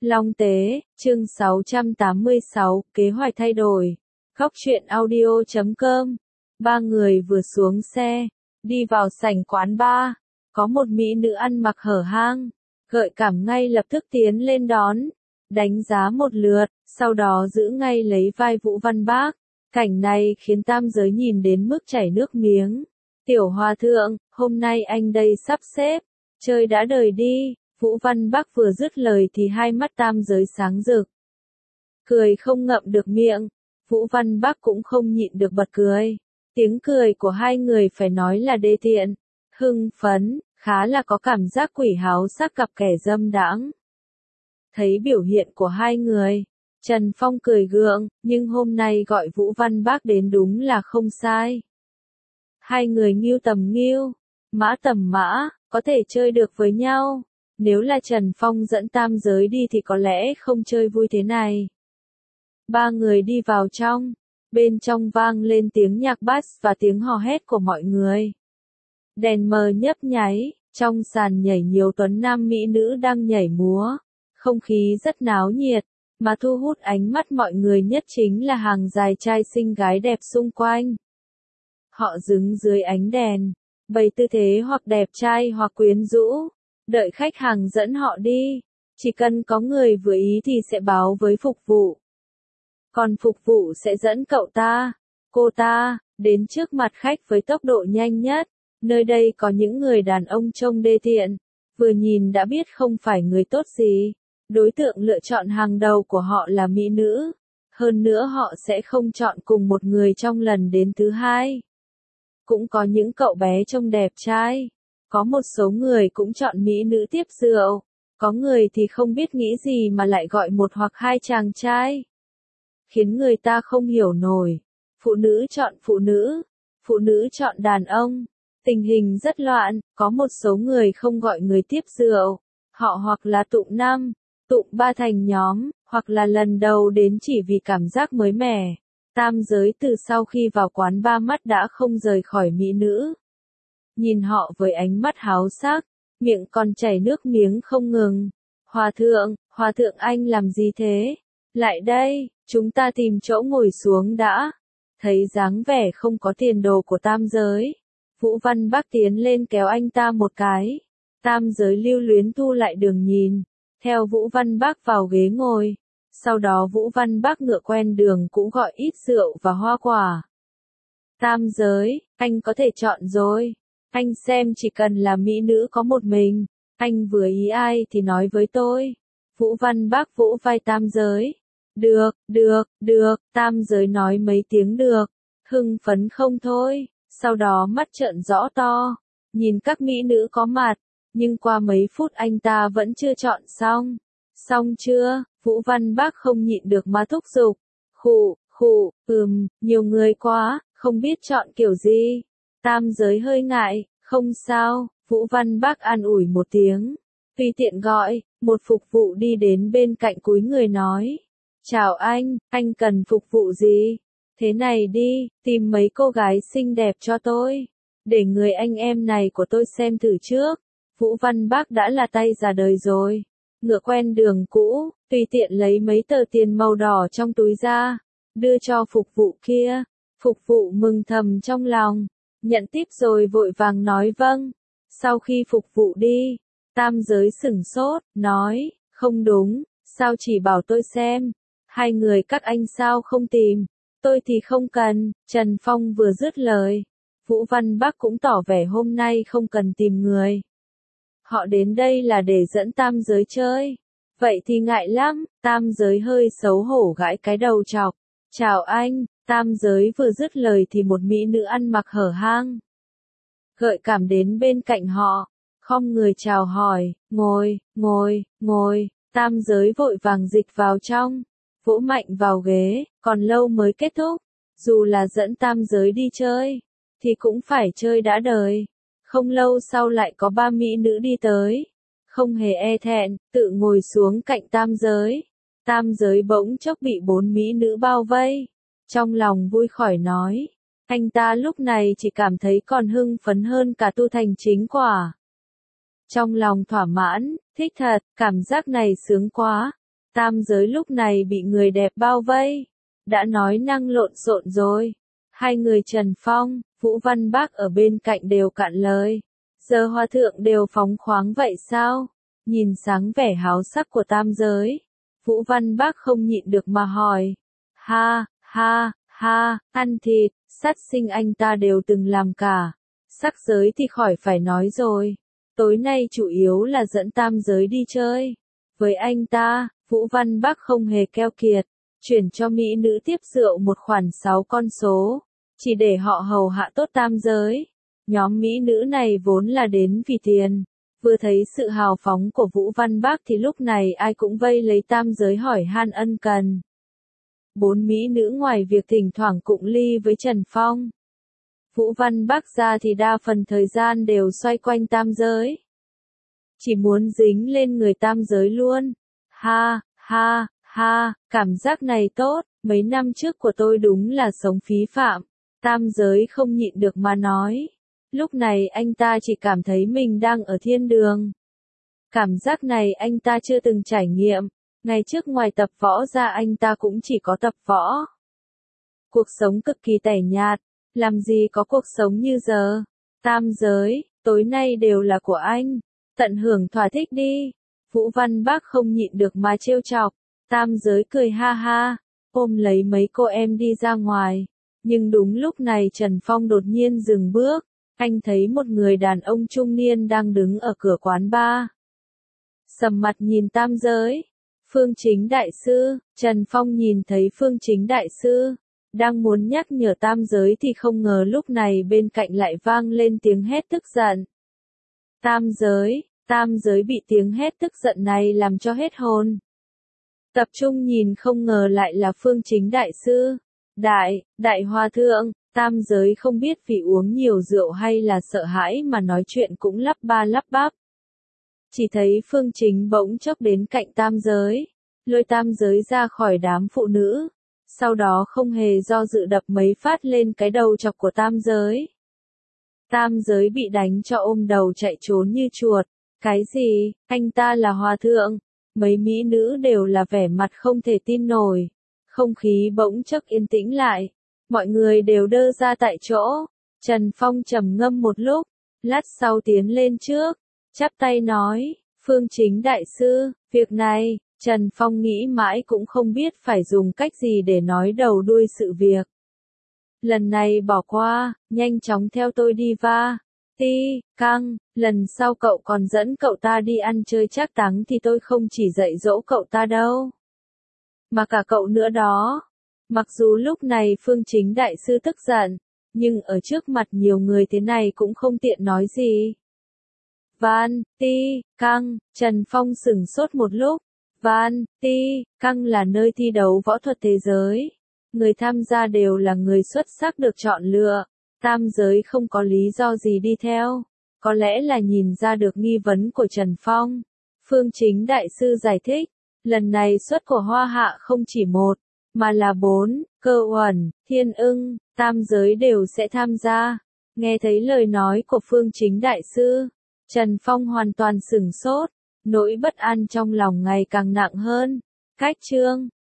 Long Tế, chương 686, kế hoạch thay đổi. Góc truyện audio.com. Ba người vừa xuống xe, đi vào sảnh quán bar. Có một mỹ nữ ăn mặc hở hang, gợi cảm ngay lập tức tiến lên đón, đánh giá một lượt, sau đó giữ ngay lấy vai Vũ Văn Bác. Cảnh này khiến tam giới nhìn đến mức chảy nước miếng. Tiểu hòa thượng, hôm nay anh đây sắp xếp, chơi đã đời đi. Vũ Văn Bác vừa dứt lời thì hai mắt tam giới sáng rực. Cười không ngậm được miệng, Vũ Văn Bác cũng không nhịn được bật cười. Tiếng cười của hai người phải nói là đê tiện, hưng phấn, khá là có cảm giác quỷ háo sắc gặp kẻ dâm đãng. Thấy biểu hiện của hai người, Trần Phong cười gượng, nhưng hôm nay gọi Vũ Văn Bác đến đúng là không sai. Hai người nghiêu tầm nghiêu, mã tầm mã, có thể chơi được với nhau. Nếu là Trần Phong dẫn tam giới đi thì có lẽ không chơi vui thế này. Ba người đi vào trong, bên trong vang lên tiếng nhạc bass và tiếng hò hét của mọi người. Đèn mờ nhấp nháy, trong sàn nhảy nhiều tuấn nam mỹ nữ đang nhảy múa. Không khí rất náo nhiệt, mà thu hút ánh mắt mọi người nhất chính là hàng dài trai xinh gái đẹp xung quanh. Họ đứng dưới ánh đèn, bày tư thế hoặc đẹp trai hoặc quyến rũ, đợi khách hàng dẫn họ đi. Chỉ cần có người vừa ý thì sẽ báo với phục vụ. Còn phục vụ sẽ dẫn cậu ta, cô ta, đến trước mặt khách với tốc độ nhanh nhất. Nơi đây có những người đàn ông trông đê tiện, vừa nhìn đã biết không phải người tốt gì. Đối tượng lựa chọn hàng đầu của họ là mỹ nữ. Hơn nữa họ sẽ không chọn cùng một người trong lần đến thứ hai. Cũng có những cậu bé trông đẹp trai. Có một số người cũng chọn mỹ nữ tiếp rượu. Có người thì không biết nghĩ gì mà lại gọi một hoặc hai chàng trai. Khiến người ta không hiểu nổi. Phụ nữ chọn phụ nữ chọn đàn ông. Tình hình rất loạn, có một số người không gọi người tiếp rượu. Họ hoặc là tụng năm, tụng ba thành nhóm, hoặc là lần đầu đến chỉ vì cảm giác mới mẻ. Tam giới từ sau khi vào quán ba mắt đã không rời khỏi mỹ nữ. Nhìn họ với ánh mắt háo sắc, miệng còn chảy nước miếng không ngừng. Hòa thượng anh làm gì thế? Lại đây, chúng ta tìm chỗ ngồi xuống đã. Thấy dáng vẻ không có tiền đồ của tam giới, Vũ Văn Bác tiến lên kéo anh ta một cái. Tam giới lưu luyến thu lại đường nhìn, theo Vũ Văn Bác vào ghế ngồi. Sau đó Vũ Văn Bác ngựa quen đường cũng gọi ít rượu và hoa quả. Tam giới, anh có thể chọn rồi. Anh xem chỉ cần là mỹ nữ có một mình, anh vừa ý ai thì nói với tôi. Vũ Văn Bác vỗ vai tam giới. Được, tam giới nói mấy tiếng được, hưng phấn không thôi. Sau đó mắt trợn rõ to, nhìn các mỹ nữ có mặt, nhưng qua mấy phút anh ta vẫn chưa chọn xong. Xong chưa? Vũ Văn Bác không nhịn được mà thúc giục. Khụ, nhiều người quá, không biết chọn kiểu gì. Tam giới hơi ngại, không sao, Vũ Văn Bác an ủi một tiếng. Tùy tiện gọi, một phục vụ đi đến bên cạnh cúi người nói. Chào anh cần phục vụ gì? Thế này đi, tìm mấy cô gái xinh đẹp cho tôi. Để người anh em này của tôi xem thử trước. Vũ Văn Bác đã là tay già đời rồi. Ngựa quen đường cũ, tùy tiện lấy mấy tờ tiền màu đỏ trong túi ra, đưa cho phục vụ kia. Phục vụ mừng thầm trong lòng, nhận tiếp rồi vội vàng nói vâng. Sau khi phục vụ đi, tam giới sửng sốt, nói, không đúng, sao chỉ bảo tôi xem. Hai người các anh sao không tìm, tôi thì không cần. Trần Phong vừa dứt lời, Vũ Văn Bác cũng tỏ vẻ hôm nay không cần tìm người. Họ đến đây là để dẫn tam giới chơi. Vậy thì ngại lắm, tam giới hơi xấu hổ gãi cái đầu chọc. Chào anh, tam giới vừa dứt lời thì một mỹ nữ ăn mặc hở hang, gợi cảm đến bên cạnh họ, khom người chào hỏi, ngồi, tam giới vội vàng dịch vào trong, vỗ mạnh vào ghế, còn lâu mới kết thúc. Dù là dẫn tam giới đi chơi, thì cũng phải chơi đã đời. Không lâu sau lại có ba mỹ nữ đi tới. Không hề e thẹn, tự ngồi xuống cạnh tam giới. Tam giới bỗng chốc bị bốn mỹ nữ bao vây. Trong lòng vui khỏi nói. Anh ta lúc này chỉ cảm thấy còn hưng phấn hơn cả tu thành chính quả. Trong lòng thỏa mãn, thích thật, cảm giác này sướng quá. Tam giới lúc này bị người đẹp bao vây. Đã nói năng lộn xộn rồi. Hai người Trần Phong, Vũ Văn Bác ở bên cạnh đều cạn lời. Giờ hòa thượng đều phóng khoáng vậy sao? Nhìn sáng vẻ háo sắc của tam giới. Vũ Văn Bác không nhịn được mà hỏi. Ha, ha, ha, ăn thịt, sát sinh anh ta đều từng làm cả. Sắc giới thì khỏi phải nói rồi. Tối nay chủ yếu là dẫn tam giới đi chơi. Với anh ta, Vũ Văn Bác không hề keo kiệt. Chuyển cho mỹ nữ tiếp rượu một khoản 6 con số. Chỉ để họ hầu hạ tốt tam giới. Nhóm mỹ nữ này vốn là đến vì tiền. Vừa thấy sự hào phóng của Vũ Văn Bác thì lúc này ai cũng vây lấy tam giới hỏi han ân cần. 4 mỹ nữ ngoài việc thỉnh thoảng cụng ly với Trần Phong. Vũ Văn Bác ra thì đa phần thời gian đều xoay quanh tam giới. Chỉ muốn dính lên người tam giới luôn. Ha, ha, ha, cảm giác này tốt, mấy năm trước của tôi đúng là sống phí phạm. Tam giới không nhịn được mà nói. Lúc này anh ta chỉ cảm thấy mình đang ở thiên đường. Cảm giác này anh ta chưa từng trải nghiệm. Ngày trước ngoài tập võ ra anh ta cũng chỉ có tập võ. Cuộc sống cực kỳ tẻ nhạt. Làm gì có cuộc sống như giờ. Tam giới, tối nay đều là của anh. Tận hưởng thỏa thích đi. Vũ Văn Bác không nhịn được mà trêu chọc. Tam giới cười ha ha. Ôm lấy mấy cô em đi ra ngoài. Nhưng đúng lúc này Trần Phong đột nhiên dừng bước. Anh thấy một người đàn ông trung niên đang đứng ở cửa quán bar. Sầm mặt nhìn tam giới. Phương Chính Đại Sư. Trần Phong nhìn thấy Phương Chính Đại Sư. Đang muốn nhắc nhở tam giới thì không ngờ lúc này bên cạnh lại vang lên tiếng hét tức giận. Tam giới bị tiếng hét tức giận này làm cho hết hồn. Tập trung nhìn không ngờ lại là Phương Chính Đại Sư. Đại Hòa Thượng, tam giới không biết vì uống nhiều rượu hay là sợ hãi mà nói chuyện cũng lắp ba lắp bắp. Chỉ thấy Phương Chính bỗng chốc đến cạnh tam giới, lôi tam giới ra khỏi đám phụ nữ. Sau đó không hề do dự đập mấy phát lên cái đầu chọc của tam giới. Tam giới bị đánh cho ôm đầu chạy trốn như chuột. Cái gì, anh ta là hòa thượng? Mấy mỹ nữ đều là vẻ mặt không thể tin nổi. Không khí bỗng chốc yên tĩnh lại. Mọi người đều đơ ra tại chỗ. Trần Phong trầm ngâm một lúc. Lát sau tiến lên trước. Chắp tay nói, Phương Chính Đại Sư, việc này, Trần Phong nghĩ mãi cũng không biết phải dùng cách gì để nói đầu đuôi sự việc. Lần này bỏ qua, nhanh chóng theo tôi đi va. Ti, căng, lần sau cậu còn dẫn cậu ta đi ăn chơi trác táng thì tôi không chỉ dạy dỗ cậu ta đâu. Mà cả cậu nữa đó. Mặc dù lúc này Phương Chính Đại Sư tức giận, nhưng ở trước mặt nhiều người thế này cũng không tiện nói gì. Van, Ti, Căng, Trần Phong sửng sốt một lúc. Van, Ti, Căng là nơi thi đấu võ thuật thế giới. Người tham gia đều là người xuất sắc được chọn lựa. Tam giới không có lý do gì đi theo. Có lẽ là nhìn ra được nghi vấn của Trần Phong. Phương Chính Đại Sư giải thích. Lần này suất của Hoa Hạ không chỉ một, mà là 4, Cơ Uẩn, Thiên Ưng, tam giới đều sẽ tham gia. Nghe thấy lời nói của Phương Chính Đại Sư, Trần Phong hoàn toàn sửng sốt, nỗi bất an trong lòng ngày càng nặng hơn. Cách chương